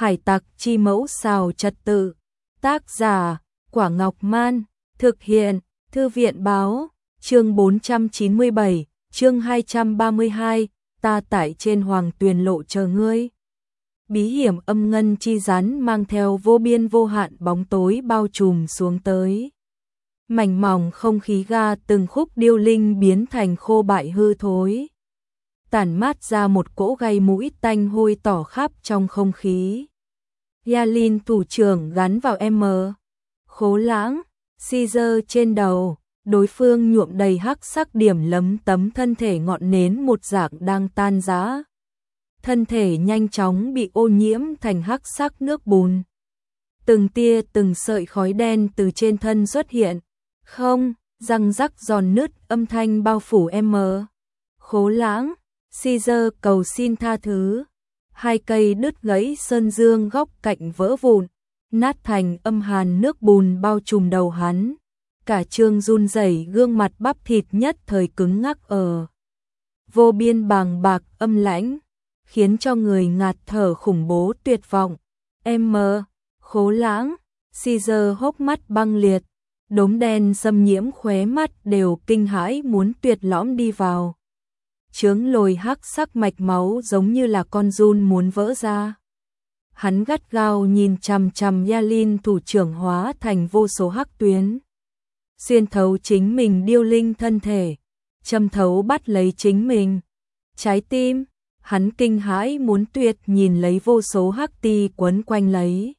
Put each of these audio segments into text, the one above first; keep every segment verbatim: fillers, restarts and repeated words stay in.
Hải tặc chi mẫu xào trật tự. Tác giả, Quả Ngọc Man. Thực hiện, Thư viện Báo. Chương bốn trăm chín mươi bảy, chương hai trăm ba mươi hai, ta tại trên hoàng tuyền lộ chờ ngươi. Bí hiểm âm ngân chi rắn mang theo vô biên vô hạn bóng tối bao trùm xuống tới. Mảnh mỏng không khí ga từng khúc điêu linh biến thành khô bại hư thối. Tản mát ra một cỗ gây mũi tanh hôi tỏ khắp trong không khí. Yalin thủ trưởng gắn vào M. Khố Lãng, Caesar trên đầu, đối phương nhuộm đầy hắc sắc điểm lấm tấm thân thể ngọn nến một dạng đang tan rã. Thân thể nhanh chóng bị ô nhiễm thành hắc sắc nước bùn. Từng tia từng sợi khói đen từ trên thân xuất hiện. Không, răng rắc giòn nứt âm thanh bao phủ M. Khố Lãng, Caesar cầu xin tha thứ. Hai cây đứt gãy sơn dương góc cạnh vỡ vụn, nát thành âm hàn nước bùn bao trùm đầu hắn. Cả trương run rẩy gương mặt bắp thịt nhất thời cứng ngắc ở. Vô biên bàng bạc âm lãnh, khiến cho người ngạt thở khủng bố tuyệt vọng. M. Khố Lãng, Caesar hốc mắt băng liệt, đốm đen xâm nhiễm khóe mắt đều kinh hãi muốn tuyệt lõm đi vào. Chướng lồi hắc sắc mạch máu giống như là con giun muốn vỡ ra. Hắn gắt gao nhìn chằm chằm Yalin thủ trưởng hóa thành vô số hắc tuyến. Xuyên thấu chính mình điêu linh thân thể, châm thấu bắt lấy chính mình. Trái tim, hắn kinh hãi muốn tuyệt nhìn lấy vô số hắc ti quấn quanh lấy.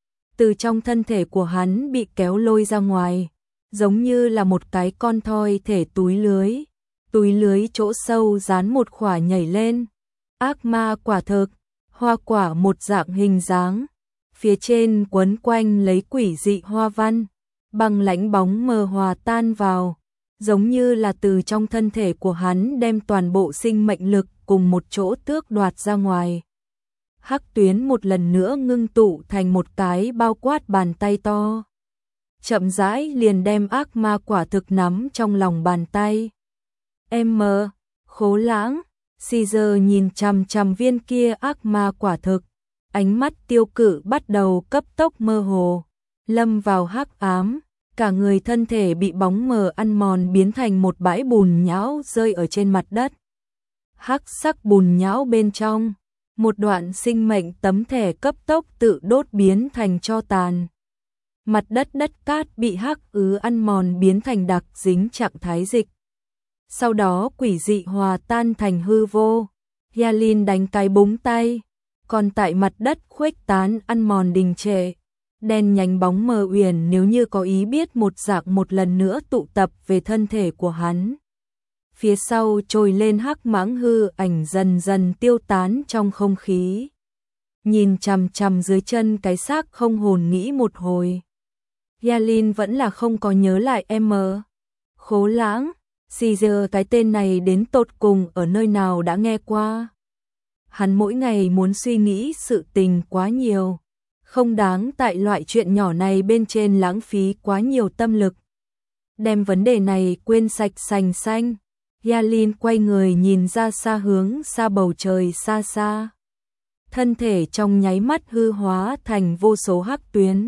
Từ trong thân thể của hắn bị kéo lôi ra ngoài, giống như là một cái con thoi thể túi lưới. Túi lưới chỗ sâu dán một khỏa nhảy lên. Ác ma quả thực, hoa quả một dạng hình dáng. Phía trên quấn quanh lấy quỷ dị hoa văn. Băng lãnh bóng mờ hòa tan vào. Giống như là từ trong thân thể của hắn đem toàn bộ sinh mệnh lực cùng một chỗ tước đoạt ra ngoài. Hắc tuyến một lần nữa ngưng tụ thành một cái bao quát bàn tay to. Chậm rãi liền đem ác ma quả thực nắm trong lòng bàn tay. M. Khố Lãng, Caesar nhìn chằm chằm viên kia ác ma quả thực, ánh mắt tiêu cự bắt đầu cấp tốc mơ hồ, lâm vào hắc ám, cả người thân thể bị bóng mờ ăn mòn biến thành một bãi bùn nhão rơi ở trên mặt đất. Hắc sắc bùn nhão bên trong, một đoạn sinh mệnh tấm thẻ cấp tốc tự đốt biến thành tro tàn. Mặt đất đất cát bị hắc ứ ăn mòn biến thành đặc dính trạng thái dịch. Sau đó quỷ dị hòa tan thành hư vô. Yalin đánh cái búng tay, còn tại mặt đất khuếch tán ăn mòn đình trệ. Đen nhánh bóng mờ uyển nếu như có ý biết một dạng một lần nữa tụ tập về thân thể của hắn. Phía sau trồi lên hắc mãng hư ảnh dần dần tiêu tán trong không khí. Nhìn chằm chằm dưới chân cái xác không hồn nghĩ một hồi. Yalin vẫn là không có nhớ lại M. Khố Lãng, Caesar cái tên này đến tột cùng ở nơi nào đã nghe qua. Hắn mỗi ngày muốn suy nghĩ sự tình quá nhiều, không đáng tại loại chuyện nhỏ này bên trên lãng phí quá nhiều tâm lực. Đem vấn đề này quên sạch sành xanh, Yalin quay người nhìn ra xa hướng xa bầu trời xa xa. Thân thể trong nháy mắt hư hóa thành vô số hắc tuyến.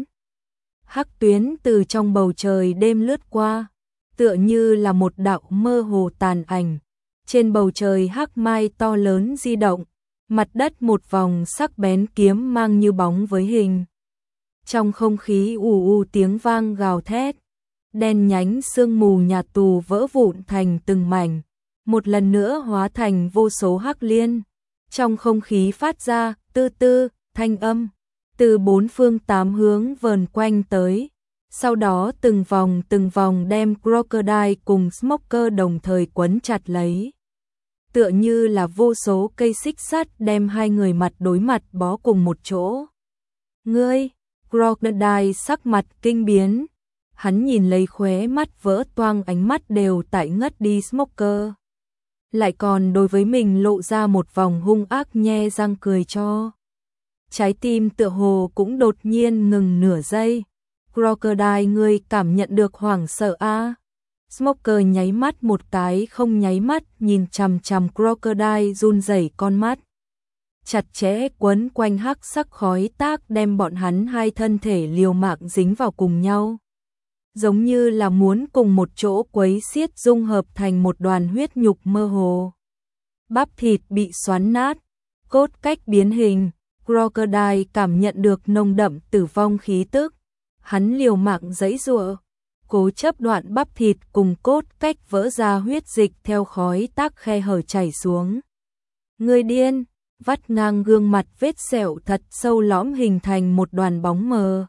Hắc tuyến từ trong bầu trời đêm lướt qua, tựa như là một đạo mơ hồ tàn ảnh. Trên bầu trời hắc mai to lớn di động, mặt đất một vòng sắc bén kiếm mang như bóng với hình. Trong không khí ù ù tiếng vang gào thét, đen nhánh sương mù nhạt tù vỡ vụn thành từng mảnh, một lần nữa hóa thành vô số hắc liên. Trong không khí phát ra tư tư thanh âm, từ bốn phương tám hướng vờn quanh tới. Sau đó từng vòng từng vòng đem Crocodile cùng Smoker đồng thời quấn chặt lấy. Tựa như là vô số cây xích sắt đem hai người mặt đối mặt bó cùng một chỗ. Ngươi, Crocodile sắc mặt kinh biến. Hắn nhìn lấy khóe mắt vỡ toang ánh mắt đều tại ngất đi Smoker. Lại còn đối với mình lộ ra một vòng hung ác nhe răng cười cho. Trái tim tựa hồ cũng đột nhiên ngừng nửa giây. Crocodile ngươi cảm nhận được hoảng sợ a? À? Smoker nháy mắt một cái không nháy mắt nhìn chằm chằm Crocodile run rẩy con mắt. chặt chẽ quấn quanh hắc sắc khói tác đem bọn hắn hai thân thể liều mạng dính vào cùng nhau. Giống như là muốn cùng một chỗ quấy xiết dung hợp thành một đoàn huyết nhục mơ hồ. Bắp thịt bị xoắn nát, cốt cách biến hình, Crocodile cảm nhận được nồng đậm tử vong khí tức. Hắn liều mạng giãy giụa, cố chấp đoạn bắp thịt cùng cốt cách vỡ ra huyết dịch theo khói tác khe hở chảy xuống. Người điên, vắt ngang gương mặt vết sẹo thật sâu lõm hình thành một đoàn bóng mờ.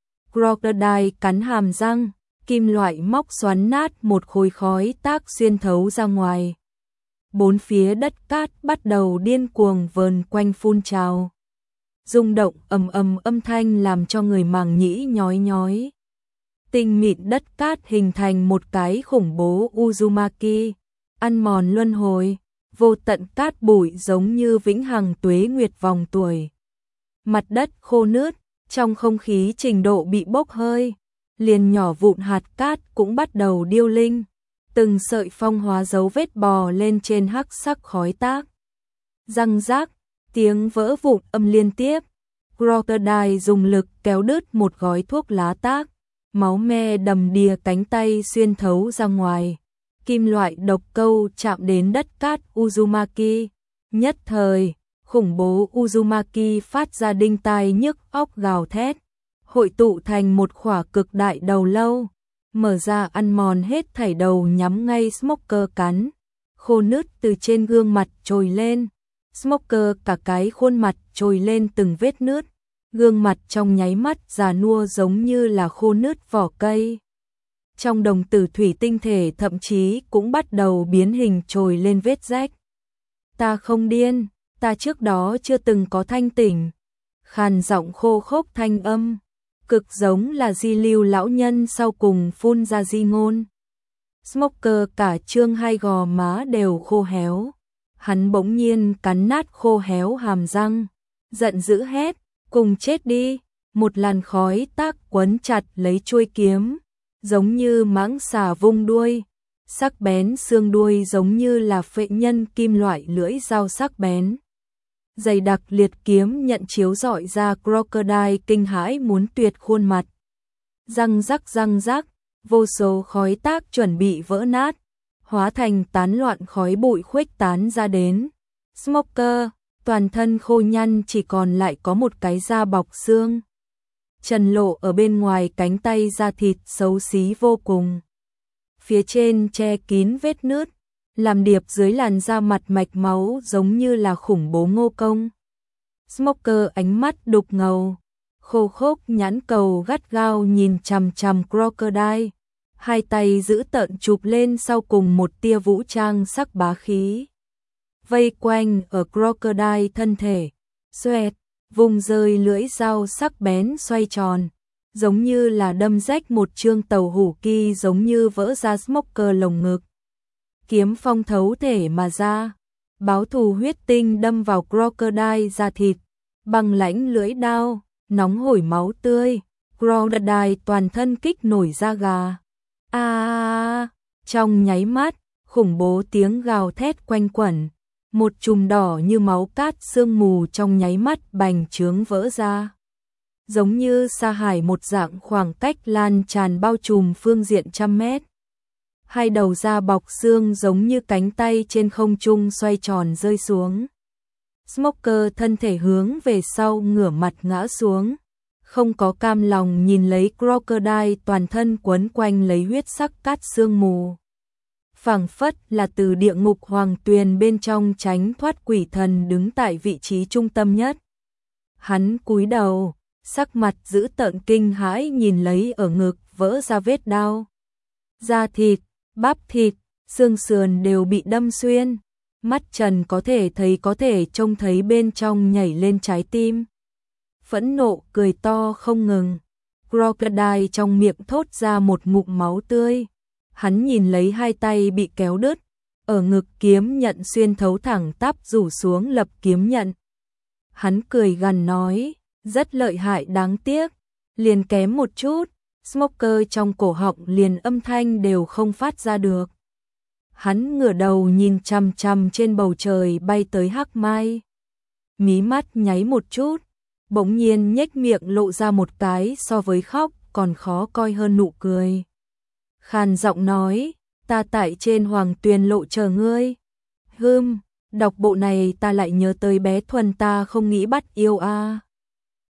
Crocodile cắn hàm răng, kim loại móc xoắn nát một khối khói tác xuyên thấu ra ngoài. Bốn phía đất cát bắt đầu điên cuồng vờn quanh phun trào. Rung động ầm ầm âm thanh làm cho người màng nhĩ nhói nhói. Tinh mịn đất cát hình thành một cái khủng bố Uzumaki, ăn mòn luân hồi, vô tận cát bụi giống như vĩnh hằng tuế nguyệt vòng tuổi. Mặt đất khô nướt, trong không khí trình độ bị bốc hơi, liền nhỏ vụn hạt cát cũng bắt đầu điêu linh, từng sợi phong hóa dấu vết bò lên trên hắc sắc khói tác. Răng rác, tiếng vỡ vụn âm liên tiếp, Crocodile dùng lực kéo đứt một gói thuốc lá tác, máu me đầm đìa cánh tay xuyên thấu ra ngoài. Kim loại độc câu chạm đến đất cát Uzumaki, nhất thời, khủng bố Uzumaki phát ra đinh tai nhức óc gào thét, hội tụ thành một khỏa cực đại đầu lâu, mở ra ăn mòn hết thảy đầu nhắm ngay Smoker cắn, khô nứt từ trên gương mặt trồi lên, Smoker cả cái khuôn mặt trồi lên từng vết nứt, gương mặt trong nháy mắt già nua giống như là khô nứt vỏ cây. Trong đồng tử thủy tinh thể thậm chí cũng bắt đầu biến hình trồi lên vết rách. Ta không điên, ta trước đó chưa từng có thanh tỉnh. Khàn giọng khô khốc thanh âm, cực giống là di lưu lão nhân sau cùng phun ra di ngôn. Smoker cả trương hai gò má đều khô héo. Hắn bỗng nhiên cắn nát khô héo hàm răng, giận dữ hét, cùng chết đi. Một làn khói tác quấn chặt lấy chuôi kiếm, giống như mãng xà vung đuôi, sắc bén xương đuôi giống như là phệ nhân kim loại lưỡi dao sắc bén. Dày đặc liệt kiếm nhận chiếu rọi ra Crocodile kinh hãi muốn tuyệt khuôn mặt. Răng rắc răng rắc, vô số khói tác chuẩn bị vỡ nát, hóa thành tán loạn khói bụi khuếch tán ra đến. Smoker, toàn thân khô nhăn chỉ còn lại có một cái da bọc xương. Trần lộ ở bên ngoài cánh tay da thịt xấu xí vô cùng. Phía trên che kín vết nứt, làm điệp dưới làn da mặt mạch máu giống như là khủng bố ngô công. Smoker ánh mắt đục ngầu, khô khốc nhãn cầu gắt gao nhìn chằm chằm Crocodile, hai tay giữ tợn chụp lên sau cùng một tia vũ trang sắc bá khí. Vây quanh ở Crocodile thân thể, xoẹt, vùng rơi lưỡi dao sắc bén xoay tròn, giống như là đâm rách một chương tàu hủ ki giống như vỡ ra Smoker lồng ngực. Kiếm phong thấu thể mà ra, báo thù huyết tinh đâm vào Crocodile da thịt, băng lãnh lưỡi đao, nóng hổi máu tươi, Crocodile toàn thân kích nổi da gà. A, trong nháy mắt, khủng bố tiếng gào thét quanh quẩn, một chùm đỏ như máu cát sương mù trong nháy mắt bành trướng vỡ ra. Giống như sa hải một dạng khoảng cách lan tràn bao trùm phương diện trăm mét. Hai đầu da bọc xương giống như cánh tay trên không trung xoay tròn rơi xuống. Smoker thân thể hướng về sau ngửa mặt ngã xuống, không có cam lòng nhìn lấy Crocodile toàn thân quấn quanh lấy huyết sắc cát sương mù. Phảng phất là từ địa ngục hoàng tuyền bên trong tránh thoát quỷ thần đứng tại vị trí trung tâm nhất. Hắn cúi đầu, sắc mặt dữ tợn kinh hãi nhìn lấy ở ngực vỡ ra vết đao. Da thịt, bắp thịt, xương sườn đều bị đâm xuyên. Mắt Trần có thể thấy có thể trông thấy bên trong nhảy lên trái tim. Phẫn nộ cười to không ngừng. Crocodile trong miệng thốt ra một ngụm máu tươi. Hắn nhìn lấy hai tay bị kéo đứt, ở ngực kiếm nhận xuyên thấu thẳng tắp rủ xuống lập kiếm nhận. Hắn cười gằn nói, rất lợi hại đáng tiếc, liền kém một chút, Smoker trong cổ họng liền âm thanh đều không phát ra được. Hắn ngửa đầu nhìn chằm chằm trên bầu trời bay tới hắc mai. mí mắt nháy một chút, bỗng nhiên nhếch miệng lộ ra một cái so với khóc còn khó coi hơn nụ cười. Khàn giọng nói, ta tại trên Hoàng Tuyền lộ chờ ngươi. Hừm, đọc bộ này ta lại nhớ tới bé Thuần ta không nghĩ bắt yêu a.